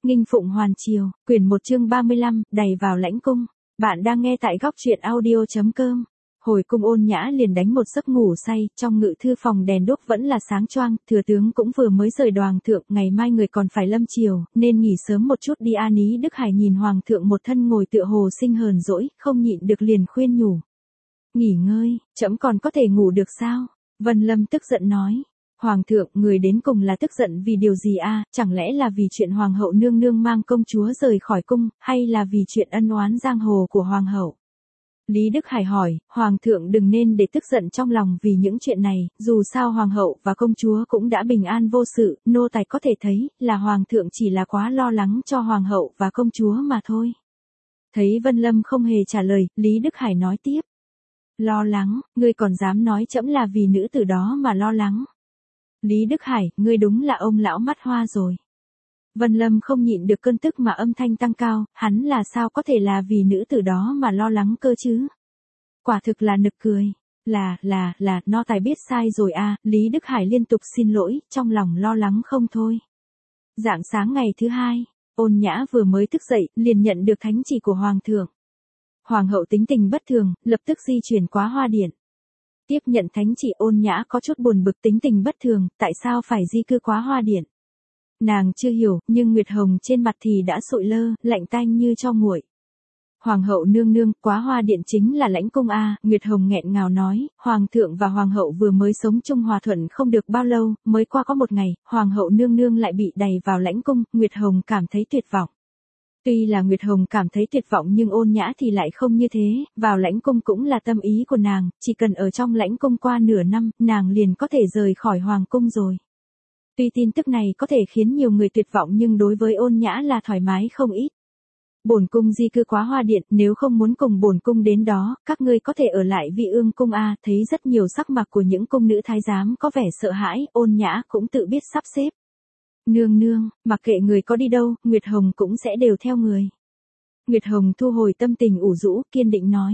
Nghinh Phụng Hoàn Triều, quyển 1 chương 35, đầy vào lãnh cung. Bạn đang nghe tại góc truyện audio.com. Hồi cung Ôn Nhã liền đánh một giấc ngủ say, trong ngự thư phòng đèn đuốc vẫn là sáng choang, thừa tướng cũng vừa mới rời đoàng thượng, ngày mai người còn phải lâm triều, nên nghỉ sớm một chút đi. An Ý Đức Hải nhìn hoàng thượng một thân ngồi tựa hồ sinh hờn dỗi, không nhịn được liền khuyên nhủ. Nghỉ ngơi, trẫm còn có thể ngủ được sao? Vân Lâm tức giận nói. Hoàng thượng, người đến cùng là tức giận vì điều gì a? Chẳng lẽ là vì chuyện hoàng hậu nương nương mang công chúa rời khỏi cung, hay là vì chuyện ân oán giang hồ của hoàng hậu? Lý Đức Hải hỏi, hoàng thượng đừng nên để tức giận trong lòng vì những chuyện này, dù sao hoàng hậu và công chúa cũng đã bình an vô sự, nô tài có thể thấy là hoàng thượng chỉ là quá lo lắng cho hoàng hậu và công chúa mà thôi. Thấy Vân Lâm không hề trả lời, Lý Đức Hải nói tiếp. Lo lắng, ngươi còn dám nói trẫm là vì nữ tử đó mà lo lắng. Lý Đức Hải, ngươi đúng là ông lão mắt hoa rồi. Vân Lâm không nhịn được cơn tức mà âm thanh tăng cao, hắn là sao có thể là vì nữ tử đó mà lo lắng cơ chứ? Quả thực là nực cười. Nô tài biết sai rồi a. Lý Đức Hải liên tục xin lỗi, trong lòng lo lắng không thôi. Rạng sáng ngày thứ hai, Ôn Nhã vừa mới thức dậy, liền nhận được thánh chỉ của hoàng thượng. Hoàng hậu tính tình bất thường, lập tức di chuyển qua Hoa Điện. Tiếp nhận thánh chỉ, Ôn Nhã có chút buồn bực, tính tình bất thường, tại sao phải di cư qua Hoa Điện? Nàng chưa hiểu, nhưng Nguyệt Hồng trên mặt thì đã sụi lơ, lạnh tanh như tro nguội. Hoàng hậu nương nương, quá Hoa Điện chính là lãnh cung a. Nguyệt Hồng nghẹn ngào nói, hoàng thượng và hoàng hậu vừa mới sống chung hòa thuận không được bao lâu, mới qua có một ngày, hoàng hậu nương nương lại bị đày vào lãnh cung. Nguyệt Hồng cảm thấy tuyệt vọng. Tuy là Nguyệt Hồng cảm thấy tuyệt vọng nhưng Ôn Nhã thì lại không như thế, vào lãnh cung cũng là tâm ý của nàng, chỉ cần ở trong lãnh cung qua nửa năm, nàng liền có thể rời khỏi hoàng cung rồi. Tuy tin tức này có thể khiến nhiều người tuyệt vọng nhưng đối với Ôn Nhã là thoải mái không ít. Bổn cung di cư quá Hoa Điện, nếu không muốn cùng bổn cung đến đó, các ngươi có thể ở lại Vi Ương cung a. Thấy rất nhiều sắc mặt của những cung nữ thái giám có vẻ sợ hãi, Ôn Nhã cũng tự biết sắp xếp. Nương nương, mặc kệ người có đi đâu, Nguyệt Hồng cũng sẽ đều theo người. Nguyệt Hồng thu hồi tâm tình ủ rũ, kiên định nói.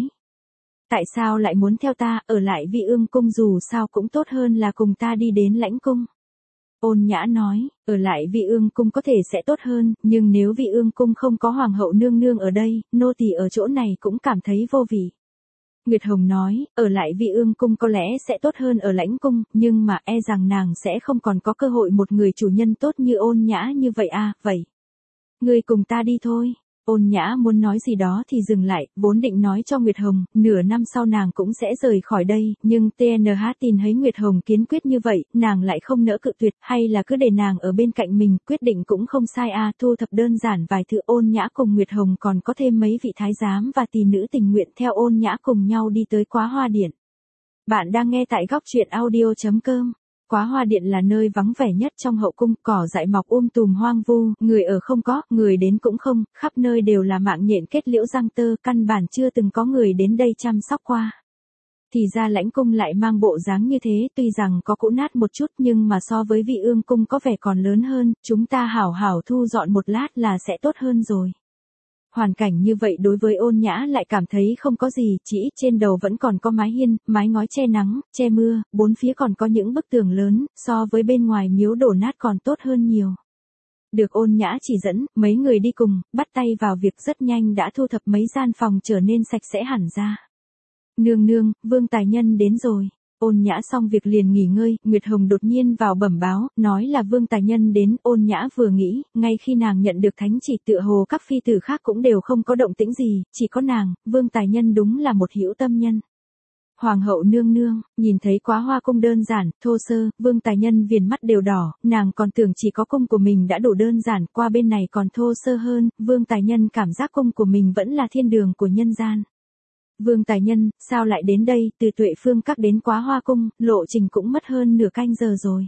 Tại sao lại muốn theo ta, ở lại Vi Ương cung dù sao cũng tốt hơn là cùng ta đi đến lãnh cung. Ôn Nhã nói, ở lại Vi Ương cung có thể sẽ tốt hơn, nhưng nếu Vi Ương cung không có hoàng hậu nương nương ở đây, nô tỳ ở chỗ này cũng cảm thấy vô vị. Nguyệt Hồng nói, ở lại Vi Ương cung có lẽ sẽ tốt hơn ở lãnh cung, nhưng mà e rằng nàng sẽ không còn có cơ hội một người chủ nhân tốt như Ôn Nhã như vậy a. Vậy, ngươi cùng ta đi thôi. Ôn Nhã muốn nói gì đó thì dừng lại, vốn định nói cho Nguyệt Hồng, nửa năm sau nàng cũng sẽ rời khỏi đây, nhưng TNH tin thấy Nguyệt Hồng kiên quyết như vậy, nàng lại không nỡ cự tuyệt, hay là cứ để nàng ở bên cạnh mình, quyết định cũng không sai a. Thu thập đơn giản vài thứ, Ôn Nhã cùng Nguyệt Hồng còn có thêm mấy vị thái giám và tỳ nữ tình nguyện theo Ôn Nhã cùng nhau đi tới Quá Hoa Điện. Bạn đang nghe tại góc truyện audio.com. Quá Hoa Điện là nơi vắng vẻ nhất trong hậu cung, cỏ dại mọc tùm hoang vu, người ở không có, người đến cũng không, khắp nơi đều là mạng nhện kết liễu giang tơ, căn bản chưa từng có người đến đây chăm sóc qua. Thì ra lãnh cung lại mang bộ dáng như thế, tuy rằng có cũ nát một chút nhưng mà so với Vi Ương cung có vẻ còn lớn hơn, chúng ta hảo hảo thu dọn một lát là sẽ tốt hơn rồi. Hoàn cảnh như vậy đối với Ôn Nhã lại cảm thấy không có gì, chỉ trên đầu vẫn còn có mái hiên, mái ngói che nắng, che mưa, bốn phía còn có những bức tường lớn, so với bên ngoài miếu đổ nát còn tốt hơn nhiều. Được Ôn Nhã chỉ dẫn, mấy người đi cùng, bắt tay vào việc rất nhanh đã thu thập mấy gian phòng trở nên sạch sẽ hẳn ra. Nương nương, Vương Tài Nhân đến rồi. Ôn Nhã xong việc liền nghỉ ngơi, Nguyệt Hồng đột nhiên vào bẩm báo, nói là Vương Tài Nhân đến. Ôn Nhã vừa nghĩ, ngay khi nàng nhận được thánh chỉ tựa hồ các phi tử khác cũng đều không có động tĩnh gì, chỉ có nàng, Vương Tài Nhân đúng là một hữu tâm nhân. Hoàng hậu nương nương, nhìn thấy Quá Hoa cung đơn giản, thô sơ, Vương Tài Nhân viền mắt đều đỏ, nàng còn tưởng chỉ có cung của mình đã đủ đơn giản, qua bên này còn thô sơ hơn, Vương Tài Nhân cảm giác cung của mình vẫn là thiên đường của nhân gian. Vương Tài Nhân, sao lại đến đây, từ Tuệ Phương các đến Quá Hoa cung, lộ trình cũng mất hơn nửa canh giờ rồi.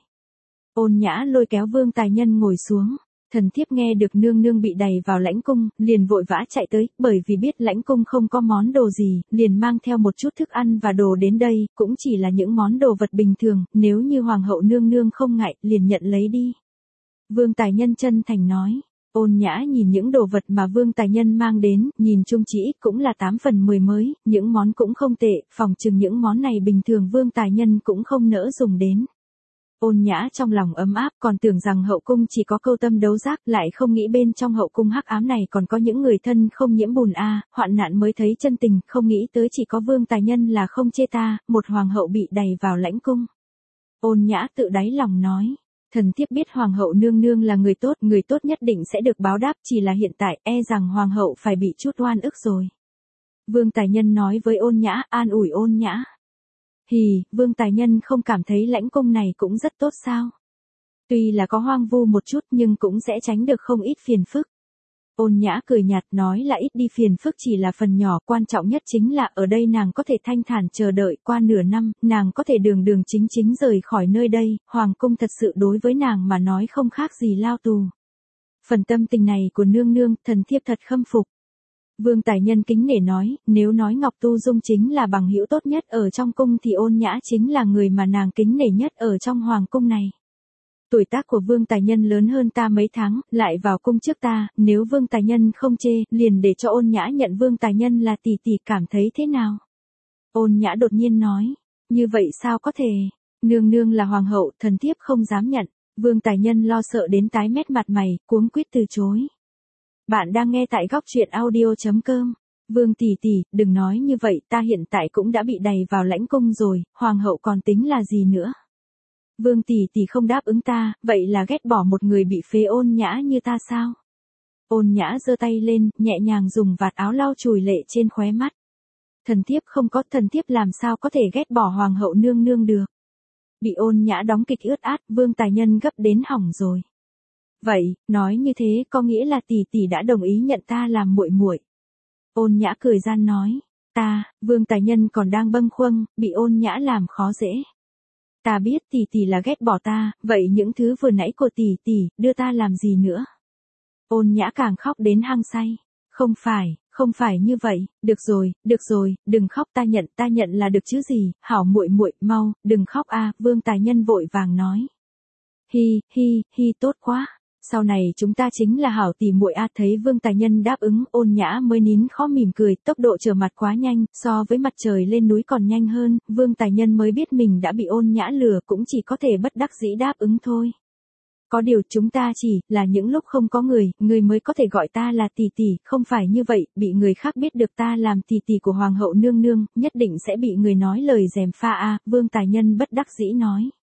Ôn Nhã lôi kéo Vương Tài Nhân ngồi xuống, thần thiếp nghe được nương nương bị đày vào lãnh cung, liền vội vã chạy tới, bởi vì biết lãnh cung không có món đồ gì, liền mang theo một chút thức ăn và đồ đến đây, cũng chỉ là những món đồ vật bình thường, nếu như hoàng hậu nương nương không ngại, liền nhận lấy đi. Vương Tài Nhân chân thành nói. Ôn Nhã nhìn những đồ vật mà Vương Tài Nhân mang đến, nhìn chung chỉ ít cũng là 8 phần 10 mới, những món cũng không tệ, phòng chừng những món này bình thường Vương Tài Nhân cũng không nỡ dùng đến. Ôn Nhã trong lòng ấm áp, còn tưởng rằng hậu cung chỉ có câu tâm đấu giác, lại không nghĩ bên trong hậu cung hắc ám này còn có những người thân không nhiễm bùn hoạn nạn mới thấy chân tình, không nghĩ tới chỉ có Vương Tài Nhân là không chê ta, một hoàng hậu bị đày vào lãnh cung. Ôn Nhã tự đáy lòng nói, thần thiếp biết hoàng hậu nương nương là người tốt nhất định sẽ được báo đáp, chỉ là hiện tại e rằng hoàng hậu phải bị chút oan ức rồi. Vương Tài Nhân nói với Ôn Nhã, an ủi Ôn Nhã. Hì, Vương Tài Nhân không cảm thấy lãnh cung này cũng rất tốt sao? Tuy là có hoang vu một chút nhưng cũng sẽ tránh được không ít phiền phức. Ôn Nhã cười nhạt nói là ít đi phiền phức chỉ là phần nhỏ, quan trọng nhất chính là ở đây nàng có thể thanh thản chờ đợi qua nửa năm, nàng có thể đường đường chính chính rời khỏi nơi đây, hoàng cung thật sự đối với nàng mà nói không khác gì lao tù. Phần tâm tình này của nương nương, thần thiếp thật khâm phục. Vương Tài Nhân kính nể nói, nếu nói Ngọc Tu Dung chính là bằng hữu tốt nhất ở trong cung thì Ôn Nhã chính là người mà nàng kính nể nhất ở trong hoàng cung này. Tuổi tác của Vương Tài Nhân lớn hơn ta mấy tháng, lại vào cung trước ta, nếu Vương Tài Nhân không chê, liền để cho Ôn Nhã nhận Vương Tài Nhân là tỷ tỷ, cảm thấy thế nào? Ôn Nhã đột nhiên nói, như vậy sao có thể? Nương nương là hoàng hậu, thần thiếp không dám nhận. Vương Tài Nhân lo sợ đến tái mét mặt mày, cuống quýt từ chối. Bạn đang nghe tại góc truyện audio.com. Vương tỷ tỷ, đừng nói như vậy, ta hiện tại cũng đã bị đày vào lãnh cung rồi, hoàng hậu còn tính là gì nữa? Vương tỷ tỷ không đáp ứng ta, vậy là ghét bỏ một người bị phế Ôn Nhã như ta sao? Ôn Nhã giơ tay lên, nhẹ nhàng dùng vạt áo lau chùi lệ trên khóe mắt. Thần thiếp không có, thần thiếp làm sao có thể ghét bỏ hoàng hậu nương nương được? Bị Ôn Nhã đóng kịch ướt át, Vương Tài Nhân gấp đến hỏng rồi. Vậy, nói như thế có nghĩa là tỷ tỷ đã đồng ý nhận ta làm muội muội. Ôn Nhã cười gian nói, Vương Tài Nhân còn đang bâng khuâng, bị Ôn Nhã làm khó dễ. Ta biết tỷ tỷ là ghét bỏ ta, vậy những thứ vừa nãy của tỷ tỷ, đưa ta làm gì nữa? Ôn Nhã càng khóc đến hăng say. Không phải như vậy, được rồi, đừng khóc, ta nhận là được chứ gì, hảo muội muội, mau, đừng khóc Vương Tài Nhân vội vàng nói. Hi, tốt quá. Sau này chúng ta chính là hảo tỷ muội thấy Vương Tài Nhân đáp ứng, Ôn Nhã mới nín khó mỉm cười, tốc độ trở mặt quá nhanh, so với mặt trời lên núi còn nhanh hơn, Vương Tài Nhân mới biết mình đã bị Ôn Nhã lừa, cũng chỉ có thể bất đắc dĩ đáp ứng thôi. Có điều chúng ta chỉ là những lúc không có người mới có thể gọi ta là tỷ tỷ, không phải như vậy, bị người khác biết được ta làm tỷ tỷ của hoàng hậu nương nương, nhất định sẽ bị người nói lời gièm pha Vương Tài Nhân bất đắc dĩ nói.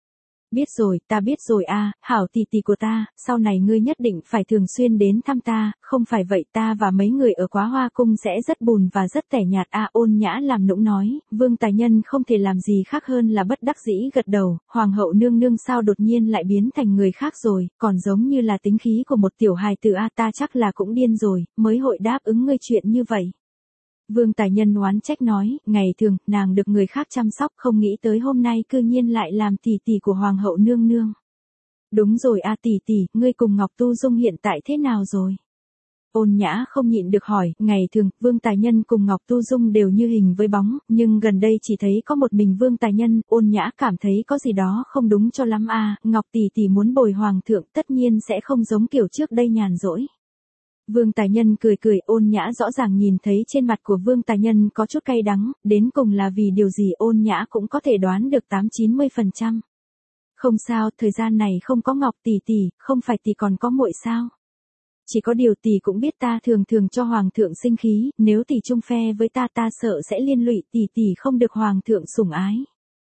Ta biết rồi hảo tỷ tỷ của ta, sau này ngươi nhất định phải thường xuyên đến thăm ta, không phải vậy ta và mấy người ở Quá Hoa cung sẽ rất buồn và rất tẻ nhạt Ôn Nhã làm nũng nói, Vương Tài Nhân không thể làm gì khác hơn là bất đắc dĩ gật đầu, hoàng hậu nương nương sao đột nhiên lại biến thành người khác rồi, còn giống như là tính khí của một tiểu hài tử ta chắc là cũng điên rồi, mới hội đáp ứng ngươi chuyện như vậy. Vương Tài Nhân oán trách nói, ngày thường, nàng được người khác chăm sóc, không nghĩ tới hôm nay cư nhiên lại làm tỷ tỷ của hoàng hậu nương nương. Đúng rồi tỷ tỷ, ngươi cùng Ngọc Tu Dung hiện tại thế nào rồi? Ôn Nhã không nhịn được hỏi, ngày thường, Vương Tài Nhân cùng Ngọc Tu Dung đều như hình với bóng, nhưng gần đây chỉ thấy có một mình Vương Tài Nhân, Ôn Nhã cảm thấy có gì đó không đúng cho lắm Ngọc tỷ tỷ muốn bồi hoàng thượng tất nhiên sẽ không giống kiểu trước đây nhàn rỗi. Vương Tài Nhân cười, Ôn Nhã rõ ràng nhìn thấy trên mặt của Vương Tài Nhân có chút cay đắng, đến cùng là vì điều gì Ôn Nhã cũng có thể đoán được 80-90%. Không sao, thời gian này không có Ngọc tỷ tỷ, không phải tỷ còn có muội sao? Chỉ có điều tỷ cũng biết ta thường cho hoàng thượng sinh khí, nếu tỷ chung phe với ta sợ sẽ liên lụy tỷ không được hoàng thượng sủng ái.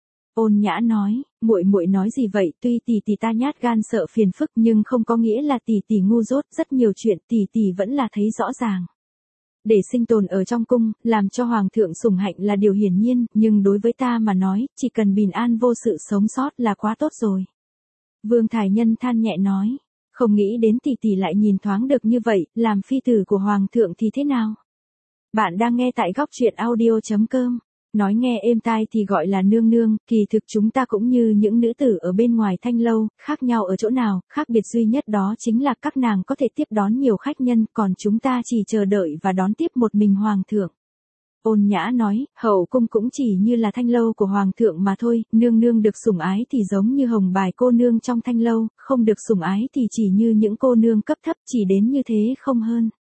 Ôn Nhã nói, muội nói gì vậy, tuy tỷ ta nhát gan sợ phiền phức nhưng không có nghĩa là tỷ ngu dốt, rất nhiều chuyện tỷ vẫn là thấy rõ ràng. Để sinh tồn ở trong cung, làm cho hoàng thượng sủng hạnh là điều hiển nhiên, nhưng đối với ta mà nói, chỉ cần bình an vô sự sống sót là quá tốt rồi. Vương Tài Nhân than nhẹ nói, không nghĩ đến tỷ lại nhìn thoáng được như vậy, làm phi tử của hoàng thượng thì thế nào? Bạn đang nghe tại góc truyện audio.com. Nói nghe êm tai thì gọi là nương nương, kỳ thực chúng ta cũng như những nữ tử ở bên ngoài thanh lâu, khác nhau ở chỗ nào, khác biệt duy nhất đó chính là các nàng có thể tiếp đón nhiều khách nhân, còn chúng ta chỉ chờ đợi và đón tiếp một mình hoàng thượng. Ôn Nhã nói, hậu cung cũng chỉ như là thanh lâu của hoàng thượng mà thôi, nương nương được sủng ái thì giống như hồng bài cô nương trong thanh lâu, không được sủng ái thì chỉ như những cô nương cấp thấp, chỉ đến như thế không hơn.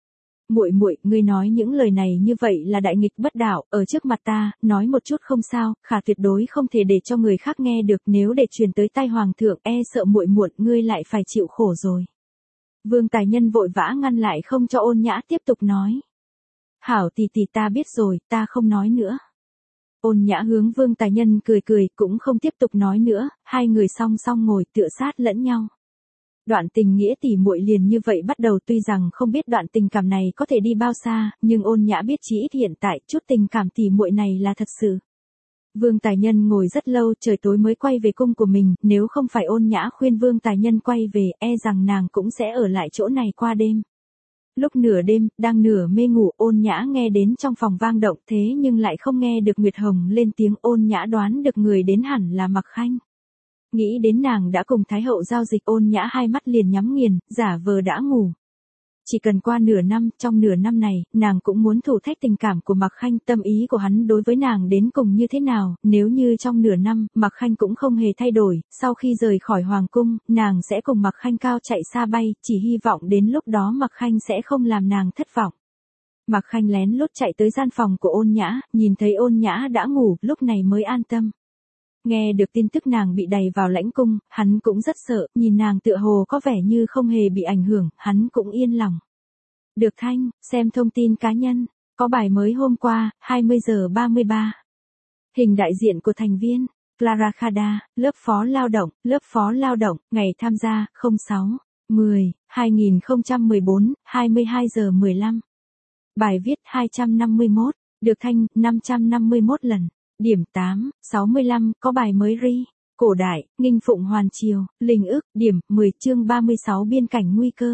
Muội muội, ngươi nói những lời này như vậy là đại nghịch bất đạo, ở trước mặt ta, nói một chút không sao, khả tuyệt đối không thể để cho người khác nghe được, nếu để truyền tới tai hoàng thượng, e sợ muội muội ngươi lại phải chịu khổ rồi. Vương Tài Nhân vội vã ngăn lại không cho Ôn Nhã tiếp tục nói. Hảo tỷ tỷ, ta biết rồi, ta không nói nữa. Ôn Nhã hướng Vương Tài Nhân cười cười, cũng không tiếp tục nói nữa, hai người song song ngồi tựa sát lẫn nhau. Đoạn tình nghĩa tỷ muội liền như vậy bắt đầu, tuy rằng không biết đoạn tình cảm này có thể đi bao xa, nhưng Ôn Nhã biết chí ít hiện tại chút tình cảm tỷ muội này là thật sự. Vương Tài Nhân ngồi rất lâu, trời tối mới quay về cung của mình, nếu không phải Ôn Nhã khuyên Vương Tài Nhân quay về, e rằng nàng cũng sẽ ở lại chỗ này qua đêm. Lúc nửa đêm, đang nửa mê ngủ, Ôn Nhã nghe đến trong phòng vang động, thế nhưng lại không nghe được Nguyệt Hồng lên tiếng. Ôn Nhã đoán được người đến hẳn là Mặc Khanh. Nghĩ đến nàng đã cùng Thái hậu giao dịch, Ôn Nhã hai mắt liền nhắm nghiền, giả vờ đã ngủ. Chỉ cần qua nửa năm, trong nửa năm này, nàng cũng muốn thử thách tình cảm của Mặc Khanh, tâm ý của hắn đối với nàng đến cùng như thế nào, nếu như trong nửa năm, Mặc Khanh cũng không hề thay đổi, sau khi rời khỏi Hoàng cung, nàng sẽ cùng Mặc Khanh cao chạy xa bay, chỉ hy vọng đến lúc đó Mặc Khanh sẽ không làm nàng thất vọng. Mặc Khanh lén lút chạy tới gian phòng của Ôn Nhã, nhìn thấy Ôn Nhã đã ngủ, lúc này mới an tâm. Nghe được tin tức nàng bị đày vào lãnh cung, hắn cũng rất sợ, nhìn nàng tựa hồ có vẻ như không hề bị ảnh hưởng, hắn cũng yên lòng. Được Thanh, xem thông tin cá nhân, có bài mới hôm qua, 20 giờ 33. Hình đại diện của thành viên, Clara Khada, lớp phó lao động, ngày tham gia, 06, 10, 2014, 22 giờ 15. Bài viết 251, được Thanh, 551 lần. Điểm 8, 65, có bài mới ri. Cổ đại, Nghinh Phụng Hoàn Triều, Linh ức, điểm, 10 chương 36 biên cảnh nguy cơ.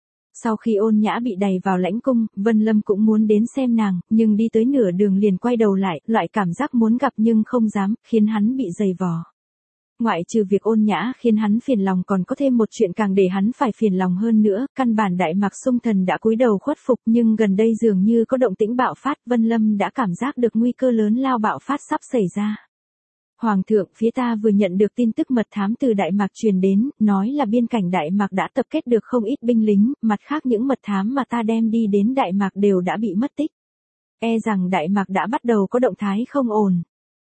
Sau khi Ôn Nhã bị đày vào lãnh cung, Vân Lâm cũng muốn đến xem nàng, nhưng đi tới nửa đường liền quay đầu lại, loại cảm giác muốn gặp nhưng không dám, khiến hắn bị dày vò. Ngoại trừ việc Ôn Nhã khiến hắn phiền lòng, còn có thêm một chuyện càng để hắn phải phiền lòng hơn nữa, căn bản Đại Mạc Sung Thần đã cúi đầu khuất phục, nhưng gần đây dường như có động tĩnh bạo phát, Vân Lâm đã cảm giác được nguy cơ lớn lao bạo phát sắp xảy ra. Hoàng thượng, phía ta vừa nhận được tin tức mật thám từ Đại Mạc truyền đến, nói là biên cảnh Đại Mạc đã tập kết được không ít binh lính, mặt khác những mật thám mà ta đem đi đến Đại Mạc đều đã bị mất tích. E rằng Đại Mạc đã bắt đầu có động thái không ổn.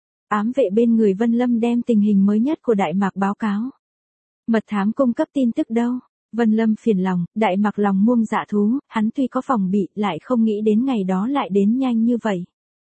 Ám vệ bên người Vân Lâm đem tình hình mới nhất của Đại Mạc báo cáo. Mật thám cung cấp tin tức đâu? Vân Lâm phiền lòng, Đại Mạc lòng muông dạ thú, hắn tuy có phòng bị, lại không nghĩ đến ngày đó lại đến nhanh như vậy.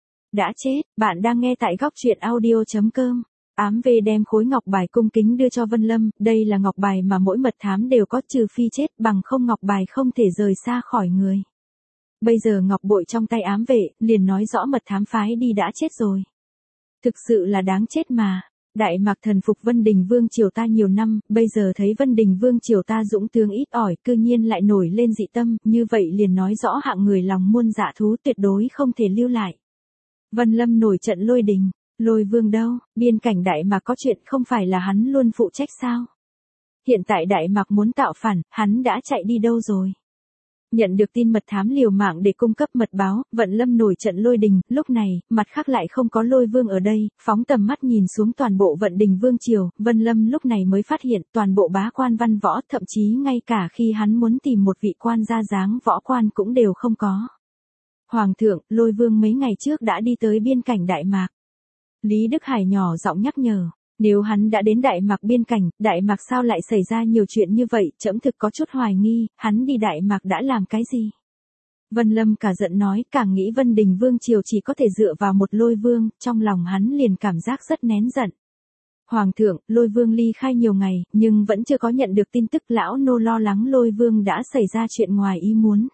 Đã chết, bạn đang nghe tại góc truyện audio.com. Ám vệ đem khối ngọc bài cung kính đưa cho Vân Lâm, đây là ngọc bài mà mỗi mật thám đều có, trừ phi chết, bằng không ngọc bài không thể rời xa khỏi người. Bây giờ ngọc bội trong tay ám vệ, liền nói rõ mật thám phái đi đã chết rồi. Thực sự là đáng chết mà. Đại Mạc thần phục Vân Đình Vương triều ta nhiều năm, bây giờ thấy Vân Đình Vương triều ta dũng tướng ít ỏi, cư nhiên lại nổi lên dị tâm, như vậy liền nói rõ hạng người lòng muôn dạ thú tuyệt đối không thể lưu lại. Vân Lâm nổi trận lôi đình, Lôi Vương đâu, biên cảnh Đại Mạc có chuyện không phải là hắn luôn phụ trách sao? Hiện tại Đại Mạc muốn tạo phản, hắn đã chạy đi đâu rồi? Nhận được tin mật thám liều mạng để cung cấp mật báo, Vận Lâm nổi trận lôi đình, lúc này, mặt khác lại không có Lôi Vương ở đây, phóng tầm mắt nhìn xuống toàn bộ Vận Đình Vương triều, Vân Lâm lúc này mới phát hiện toàn bộ bá quan văn võ, thậm chí ngay cả khi hắn muốn tìm một vị quan gia dáng võ quan cũng đều không có. Hoàng thượng, Lôi Vương mấy ngày trước đã đi tới biên cảnh Đại Mạc. Lý Đức Hải nhỏ giọng nhắc nhở. Nếu hắn đã đến Đại Mạc biên cảnh, Đại Mạc sao lại xảy ra nhiều chuyện như vậy, trẫm thực có chút hoài nghi, hắn đi Đại Mạc đã làm cái gì? Vân Lâm cả giận nói, càng nghĩ Vân Đình Vương triều chỉ có thể dựa vào một Lôi Vương, trong lòng hắn liền cảm giác rất nén giận. Hoàng thượng, Lôi Vương ly khai nhiều ngày, nhưng vẫn chưa có nhận được tin tức, lão nô lo lắng Lôi Vương đã xảy ra chuyện ngoài ý muốn.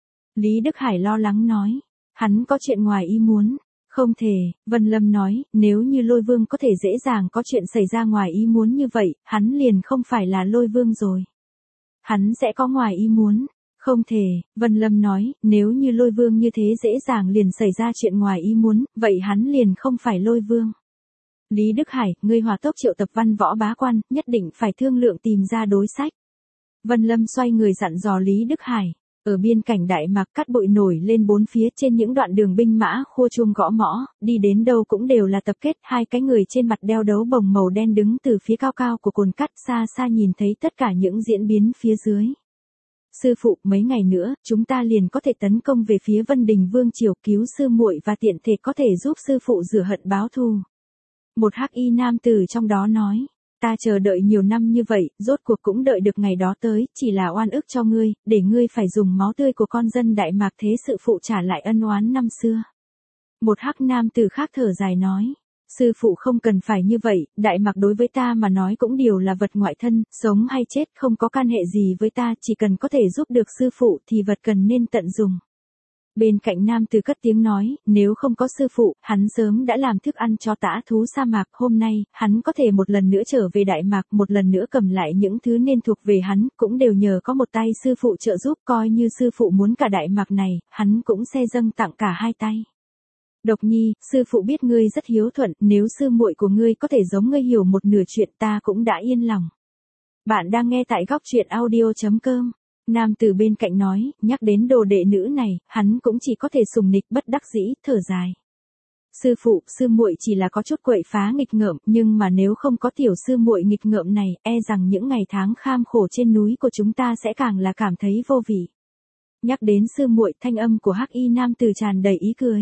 Lý Đức Hải lo lắng nói, hắn có chuyện ngoài ý muốn. Không thể, Vân Lâm nói, nếu như Lôi Vương có thể dễ dàng có chuyện xảy ra ngoài ý muốn như vậy, hắn liền không phải là Lôi Vương rồi. Hắn sẽ có ngoài ý muốn. Không thể, Vân Lâm nói, nếu như Lôi Vương như thế dễ dàng liền xảy ra chuyện ngoài ý muốn, vậy hắn liền không phải Lôi Vương. Lý Đức Hải, ngươi hỏa tốc triệu tập văn võ bá quan, nhất định phải thương lượng tìm ra đối sách. Vân Lâm xoay người dặn dò Lý Đức Hải. Ở biên cảnh Đại Mạc cát bụi nổi lên bốn phía, trên những đoạn đường binh mã khua chuông gõ mõ, đi đến đâu cũng đều là tập kết, hai cái người trên mặt đeo đấu bồng màu đen đứng từ phía cao cao của cồn cát, xa xa nhìn thấy tất cả những diễn biến phía dưới. Sư phụ, mấy ngày nữa, chúng ta liền có thể tấn công về phía Vân Đình Vương triều, cứu sư muội và tiện thể có thể giúp sư phụ rửa hận báo thù. Một hắc y nam tử trong đó nói, ta chờ đợi nhiều năm như vậy, rốt cuộc cũng đợi được ngày đó tới, chỉ là oan ức cho ngươi, để ngươi phải dùng máu tươi của con dân Đại Mạc thế sự phụ trả lại ân oán năm xưa. Một hắc nam tử khác thở dài nói, sư phụ không cần phải như vậy, Đại Mạc đối với ta mà nói cũng đều là vật ngoại thân, sống hay chết không có can hệ gì với ta, chỉ cần có thể giúp được sư phụ thì vật cần nên tận dùng. Bên cạnh nam tử cất tiếng nói, nếu không có sư phụ, hắn sớm đã làm thức ăn cho tã thú sa mạc, hôm nay, hắn có thể một lần nữa trở về Đại Mạc, một lần nữa cầm lại những thứ nên thuộc về hắn, cũng đều nhờ có một tay sư phụ trợ giúp, coi như sư phụ muốn cả Đại Mạc này, hắn cũng sẽ dâng tặng cả hai tay. Độc Nhi, sư phụ biết ngươi rất hiếu thuận, nếu sư muội của ngươi có thể giống ngươi hiểu một nửa chuyện ta cũng đã yên lòng. Bạn đang nghe tại góc truyện audio.com. Nam tử bên cạnh nói, nhắc đến đồ đệ nữ này, hắn cũng chỉ có thể sùng nịch bất đắc dĩ, thở dài. Sư phụ, sư muội chỉ là có chút quậy phá nghịch ngợm, nhưng mà nếu không có tiểu sư muội nghịch ngợm này, e rằng những ngày tháng kham khổ trên núi của chúng ta sẽ càng là cảm thấy vô vị. Nhắc đến sư muội, thanh âm của hắc y nam tử tràn đầy ý cười.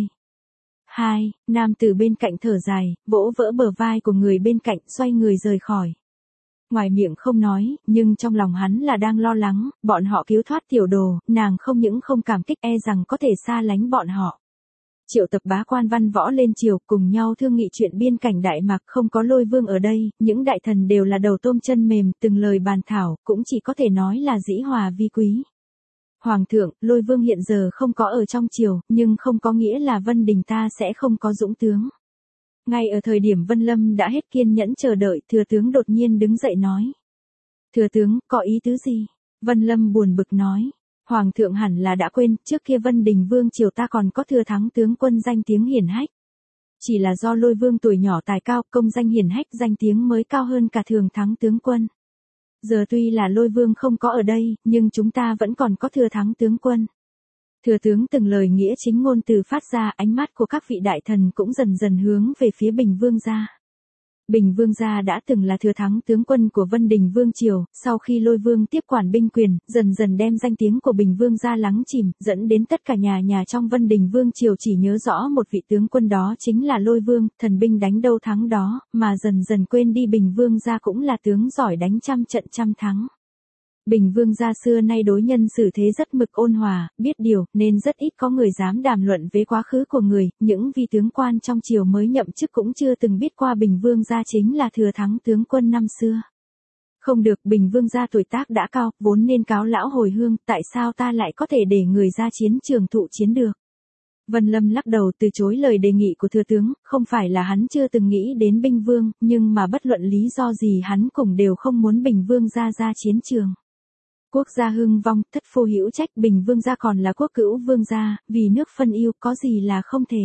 Nam tử bên cạnh thở dài, vỗ vỡ bờ vai của người bên cạnh, xoay người rời khỏi. Ngoài miệng không nói, nhưng trong lòng hắn là đang lo lắng, bọn họ cứu thoát tiểu đồ, nàng không những không cảm kích, e rằng có thể xa lánh bọn họ. Triệu tập bá quan văn võ lên triều, cùng nhau thương nghị chuyện biên cảnh Đại Mạc, không có Lôi Vương ở đây, những đại thần đều là đầu tôm chân mềm, từng lời bàn thảo, cũng chỉ có thể nói là dĩ hòa vi quý. Hoàng thượng, Lôi Vương hiện giờ không có ở trong triều, nhưng không có nghĩa là Vân Đình ta sẽ không có dũng tướng. Ngay ở thời điểm Vân Lâm đã hết kiên nhẫn chờ đợi, thừa tướng đột nhiên đứng dậy nói. Thừa tướng, có ý tứ gì? Vân Lâm buồn bực nói. Hoàng thượng hẳn là đã quên, trước kia Vân Đình Vương triều ta còn có thừa thắng tướng quân danh tiếng hiển hách. Chỉ là do Lôi Vương tuổi nhỏ tài cao, công danh hiển hách, danh tiếng mới cao hơn cả thường thắng tướng quân. Giờ tuy là Lôi Vương không có ở đây, nhưng chúng ta vẫn còn có thừa thắng tướng quân. Thừa tướng từng lời nghĩa chính ngôn từ phát ra, ánh mắt của các vị đại thần cũng dần dần hướng về phía Bình Vương gia. Bình Vương gia đã từng là thừa thắng tướng quân của Vân Đình Vương triều, sau khi Lôi Vương tiếp quản binh quyền, dần dần đem danh tiếng của Bình Vương gia lắng chìm, dẫn đến tất cả nhà trong Vân Đình Vương triều chỉ nhớ rõ một vị tướng quân đó chính là Lôi Vương, thần binh đánh đâu thắng đó, mà dần dần quên đi Bình Vương gia cũng là tướng giỏi đánh trăm trận trăm thắng. Bình Vương gia xưa nay đối nhân xử thế rất mực ôn hòa, biết điều, nên rất ít có người dám đàm luận về quá khứ của người, những vị tướng quan trong triều mới nhậm chức cũng chưa từng biết qua Bình Vương gia chính là thừa thắng tướng quân năm xưa. Không được, Bình Vương gia tuổi tác đã cao, vốn nên cáo lão hồi hương, tại sao ta lại có thể để người ra chiến trường thụ chiến được? Vân Lâm lắc đầu từ chối lời đề nghị của thừa tướng, không phải là hắn chưa từng nghĩ đến Binh Vương, nhưng mà bất luận lý do gì hắn cũng đều không muốn Bình Vương gia ra chiến trường. Quốc gia hưng vong, thất phu hữu trách, Bình Vương gia còn là quốc cữu vương gia, vì nước phân yêu, có gì là không thể.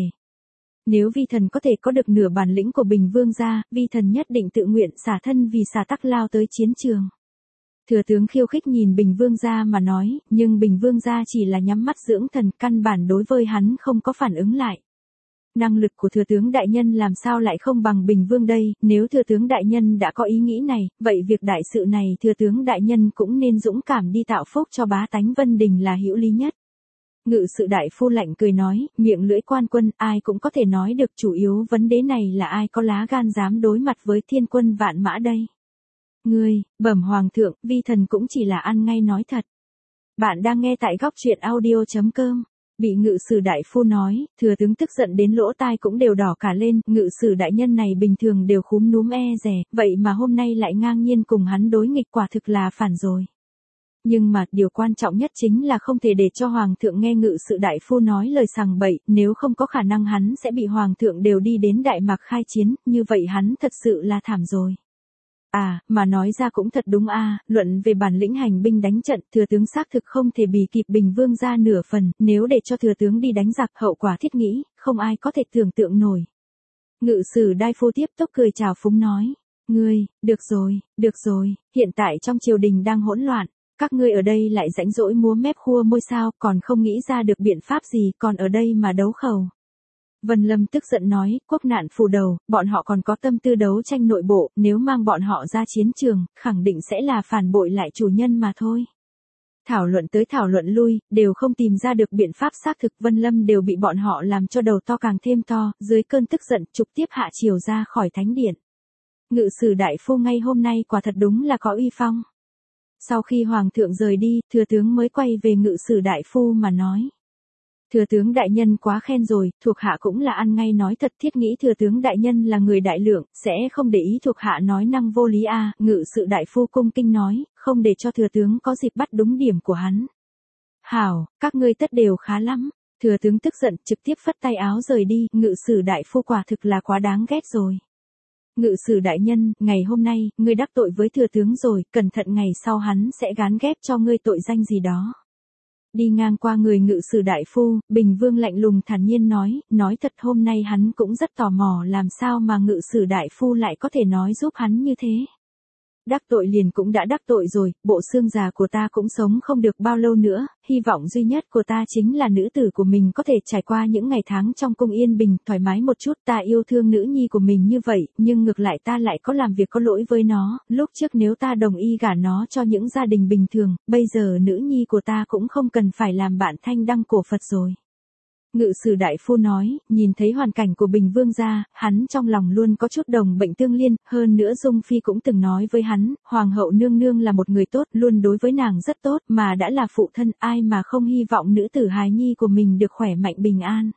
Nếu vi thần có thể có được nửa bản lĩnh của Bình Vương gia, vi thần nhất định tự nguyện xả thân vì xả tắc lao tới chiến trường. Thừa tướng khiêu khích nhìn Bình Vương gia mà nói, nhưng Bình Vương gia chỉ là nhắm mắt dưỡng thần, căn bản đối với hắn không có phản ứng lại. Năng lực của thừa tướng đại nhân làm sao lại không bằng Bình Vương đây, nếu thừa tướng đại nhân đã có ý nghĩ này, vậy việc đại sự này thừa tướng đại nhân cũng nên dũng cảm đi tạo phúc cho bá tánh Vân Đình là hữu lý nhất. Ngự sự đại phu lạnh cười nói, miệng lưỡi quan quân, ai cũng có thể nói được, chủ yếu vấn đề này là ai có lá gan dám đối mặt với thiên quân vạn mã đây. Ngươi, bẩm hoàng thượng, vi thần cũng chỉ là ăn ngay nói thật. Bạn đang nghe tại góc truyện audio.com. Bị ngự sử đại phu nói, thừa tướng tức giận đến lỗ tai cũng đều đỏ cả lên, ngự sử đại nhân này bình thường đều khúm núm e dè, vậy mà hôm nay lại ngang nhiên cùng hắn đối nghịch, quả thực là phản rồi. Nhưng mà, điều quan trọng nhất chính là không thể để cho hoàng thượng nghe ngự sự đại phu nói lời sằng bậy, nếu không có khả năng hắn sẽ bị hoàng thượng đều đi đến Đại Mạc khai chiến, như vậy hắn thật sự là thảm rồi. À, mà nói ra cũng thật đúng a, luận về bản lĩnh hành binh đánh trận, thừa tướng xác thực không thể bì kịp Bình Vương gia nửa phần, nếu để cho thừa tướng đi đánh giặc, hậu quả thiết nghĩ, không ai có thể tưởng tượng nổi. Ngự sử đại phu tiếp tục cười chào phúng nói, ngươi, được rồi, hiện tại trong triều đình đang hỗn loạn, các ngươi ở đây lại rãnh rỗi múa mép khua môi sao, còn không nghĩ ra được biện pháp gì, còn ở đây mà đấu khẩu. Vân Lâm tức giận nói, quốc nạn phủ đầu, bọn họ còn có tâm tư đấu tranh nội bộ, nếu mang bọn họ ra chiến trường, khẳng định sẽ là phản bội lại chủ nhân mà thôi. Thảo luận tới thảo luận lui, đều không tìm ra được biện pháp xác thực. Vân Lâm đều bị bọn họ làm cho đầu to càng thêm to, dưới cơn tức giận trực tiếp hạ chiều ra khỏi thánh điện. Ngự sử đại phu ngay hôm nay quả thật đúng là có uy phong. Sau khi hoàng thượng rời đi, thừa tướng mới quay về ngự sử đại phu mà nói. Thừa tướng đại nhân quá khen rồi, thuộc hạ cũng là ăn ngay nói thật, thiết nghĩ thừa tướng đại nhân là người đại lượng, sẽ không để ý thuộc hạ nói năng vô lý a. Ngự sự đại phu cung kinh nói, không để cho thừa tướng có dịp bắt đúng điểm của hắn. Hảo, các ngươi tất đều khá lắm. Thừa tướng tức giận trực tiếp phất tay áo rời đi, ngự sử đại phu quả thực là quá đáng ghét rồi. Ngự sử đại nhân, ngày hôm nay, ngươi đắc tội với thừa tướng rồi, cẩn thận ngày sau hắn sẽ gán ghép cho ngươi tội danh gì đó. Đi ngang qua người ngự sử đại phu, Bình Vương lạnh lùng thản nhiên nói thật hôm nay hắn cũng rất tò mò làm sao mà ngự sử đại phu lại có thể nói giúp hắn như thế. Đắc tội liền cũng đã đắc tội rồi, bộ xương già của ta cũng sống không được bao lâu nữa, hy vọng duy nhất của ta chính là nữ tử của mình có thể trải qua những ngày tháng trong cung yên bình, thoải mái một chút. Ta yêu thương nữ nhi của mình như vậy, nhưng ngược lại ta lại có làm việc có lỗi với nó, lúc trước nếu ta đồng ý gả nó cho những gia đình bình thường, bây giờ nữ nhi của ta cũng không cần phải làm bạn thanh đăng cổ Phật rồi. Ngự sử đại phu nói, nhìn thấy hoàn cảnh của Bình Vương gia, hắn trong lòng luôn có chút đồng bệnh tương liên, hơn nữa Dung Phi cũng từng nói với hắn, Hoàng hậu nương nương là một người tốt, luôn đối với nàng rất tốt, mà đã là phụ thân, ai mà không hy vọng nữ tử hài nhi của mình được khỏe mạnh bình an.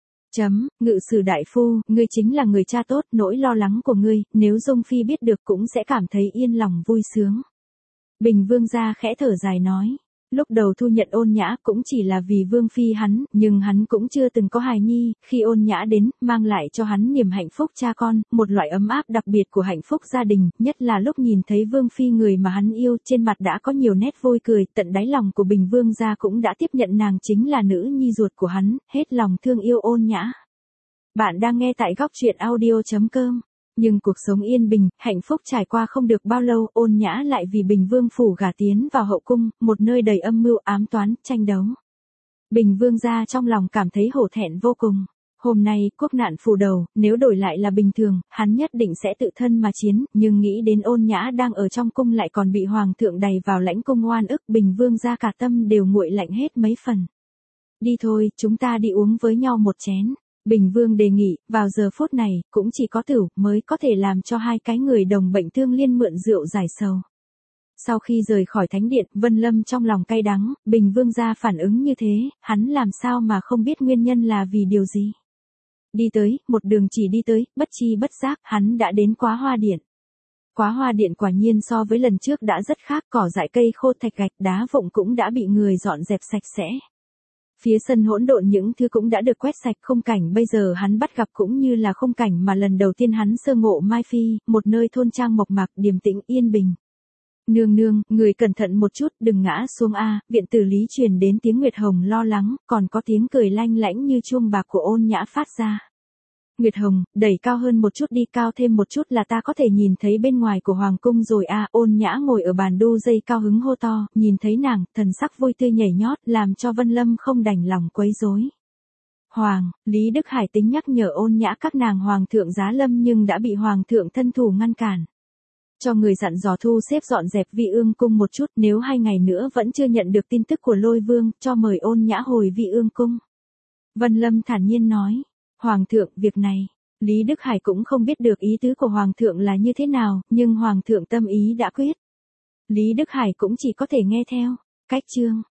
Ngự sử đại phu, ngươi chính là người cha tốt, nỗi lo lắng của ngươi, nếu Dung Phi biết được cũng sẽ cảm thấy yên lòng vui sướng. Bình Vương gia khẽ thở dài nói. Lúc đầu thu nhận Ôn Nhã cũng chỉ là vì Vương Phi hắn, nhưng hắn cũng chưa từng có hài nhi, khi Ôn Nhã đến, mang lại cho hắn niềm hạnh phúc cha con, một loại ấm áp đặc biệt của hạnh phúc gia đình, nhất là lúc nhìn thấy Vương Phi người mà hắn yêu, trên mặt đã có nhiều nét vui cười, tận đáy lòng của Bình Vương gia cũng đã tiếp nhận nàng chính là nữ nhi ruột của hắn, hết lòng thương yêu Ôn Nhã. Bạn đang nghe tại góc truyện audio.com. Nhưng cuộc sống yên bình, hạnh phúc trải qua không được bao lâu, Ôn Nhã lại vì Bình Vương phủ gả tiến vào hậu cung, một nơi đầy âm mưu ám toán, tranh đấu. Bình Vương gia trong lòng cảm thấy hổ thẹn vô cùng. Hôm nay, quốc nạn phủ đầu, nếu đổi lại là bình thường, hắn nhất định sẽ tự thân mà chiến, nhưng nghĩ đến Ôn Nhã đang ở trong cung lại còn bị hoàng thượng đày vào lãnh cung oan ức, Bình Vương gia cả tâm đều nguội lạnh hết mấy phần. Đi thôi, chúng ta đi uống với nhau một chén. Bình Vương đề nghị, vào giờ phút này, cũng chỉ có tửu mới có thể làm cho hai cái người đồng bệnh tương liên mượn rượu giải sầu. Sau khi rời khỏi thánh điện, Vân Lâm trong lòng cay đắng, Bình Vương gia phản ứng như thế, hắn làm sao mà không biết nguyên nhân là vì điều gì. Đi tới, một đường chỉ đi tới, bất chi bất giác, hắn đã đến Quá Hoa Điện. Quá Hoa Điện quả nhiên so với lần trước đã rất khác, cỏ dại cây khô thạch gạch đá vụn cũng đã bị người dọn dẹp sạch sẽ. Phía sân hỗn độn những thứ cũng đã được quét sạch, khung cảnh bây giờ hắn bắt gặp cũng như là khung cảnh mà lần đầu tiên hắn sơ ngộ Mai Phi, một nơi thôn trang mộc mạc, điềm tĩnh yên bình. Nương nương, người cẩn thận một chút, đừng ngã xuống a. Viện tử lý truyền đến tiếng Nguyệt Hồng lo lắng, còn có tiếng cười lanh lảnh như chuông bạc của Ôn Nhã phát ra. Nguyệt Hồng, đẩy cao hơn một chút đi, cao thêm một chút là ta có thể nhìn thấy bên ngoài của hoàng cung rồi a. Ôn Nhã ngồi ở bàn đu dây cao hứng hô to, nhìn thấy nàng, thần sắc vui tươi nhảy nhót, làm cho Vân Lâm không đành lòng quấy rối. Hoàng, Lý Đức Hải tính nhắc nhở Ôn Nhã các nàng hoàng thượng giá lâm nhưng đã bị hoàng thượng thân thủ ngăn cản. Cho người dặn dò thu xếp dọn dẹp Vi Ương cung một chút, nếu 2 ngày nữa vẫn chưa nhận được tin tức của Lôi Vương, cho mời Ôn Nhã hồi Vi Ương cung. Vân Lâm thản nhiên nói. Hoàng thượng, việc này, Lý Đức Hải cũng không biết được ý tứ của Hoàng thượng là như thế nào, nhưng Hoàng thượng tâm ý đã quyết. Lý Đức Hải cũng chỉ có thể nghe theo. Cách chương.